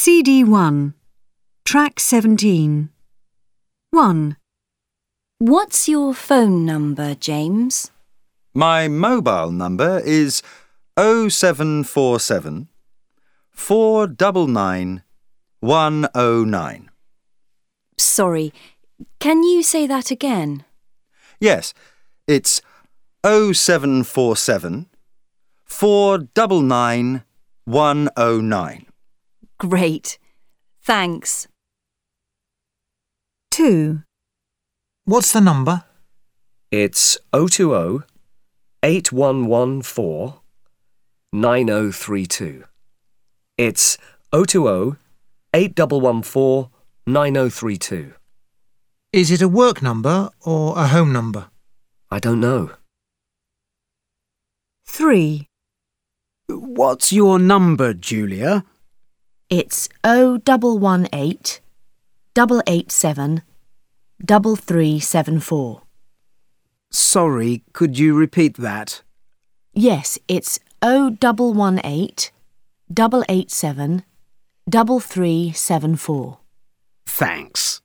CD1, Track 17. 1. What's your phone number, James? My mobile number is 0747 499 109. Sorry, can you say that again? Yes, it's 0747 499 109. Great. Thanks. 2. What's the number? It's 020 8114 9032. It's 020 8114 9032. Is it a work number or a home number? I don't know. 3. What's your number, Julia? It's 0118 887 3374. Sorry, could you repeat that? Yes, it's 0118 887 3374. Thanks.